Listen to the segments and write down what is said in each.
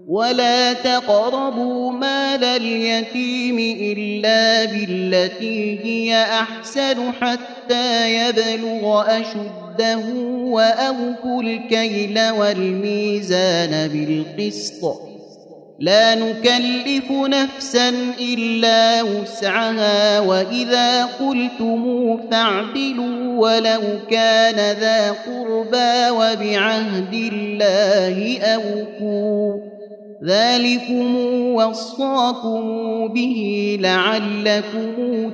ولا تقربوا مال اليتيم إلا بالتي هي أحسن حتى يبلغ أشده وأوفوا الكيل والميزان بالقسط لا نكلف نفسا إلا وسعها وإذا قلتم فاعدلوا ولو كان ذا قربى وبعهد الله أوفوا ذلكم وصاكم به لعلكم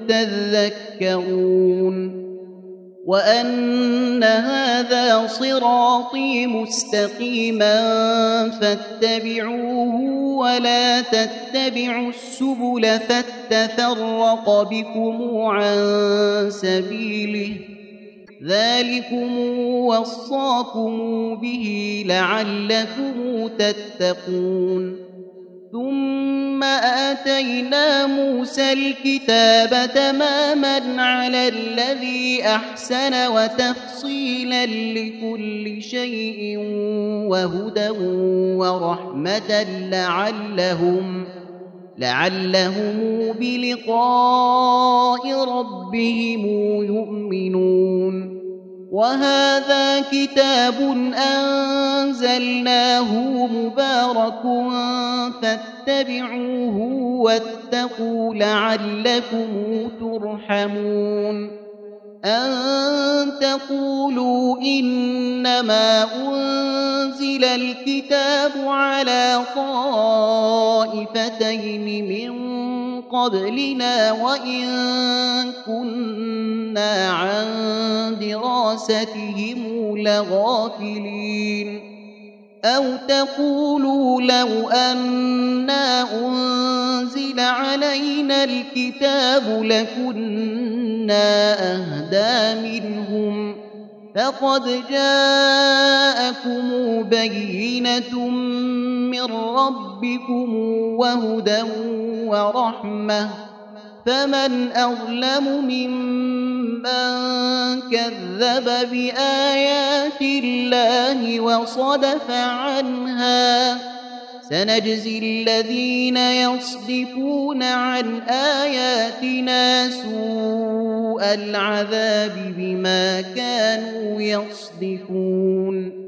تذكرون وأن هذا صراطي مستقيما فاتبعوه ولا تتبعوا السبل فتفرق بكم عن سبيله ذلكم وصاكم به لعلكم تتقون ثم آتينا موسى الكتاب تماما على الذي أحسن وتفصيلا لكل شيء وهدى ورحمة لعلهم بلقاء ربهم يؤمنون وهذا كتاب أنزلناه مبارك فاتبعوه واتقوا لعلكم ترحمون أن تقولوا إنما أنزل الكتاب على طائفتين من قبلنا وإن كنا عن دراستهم لغافلين أو تقولوا لو أنا أنزل علينا الكتاب لكنا أهدى منهم فقد جاءكم بينة من ربكم وهدى ورحمة فمن أظلم ممن كذب بآيات الله وصدف عنها سنجزي الذين يصدفون عن آياتنا سوء العذاب بما كانوا يصدفون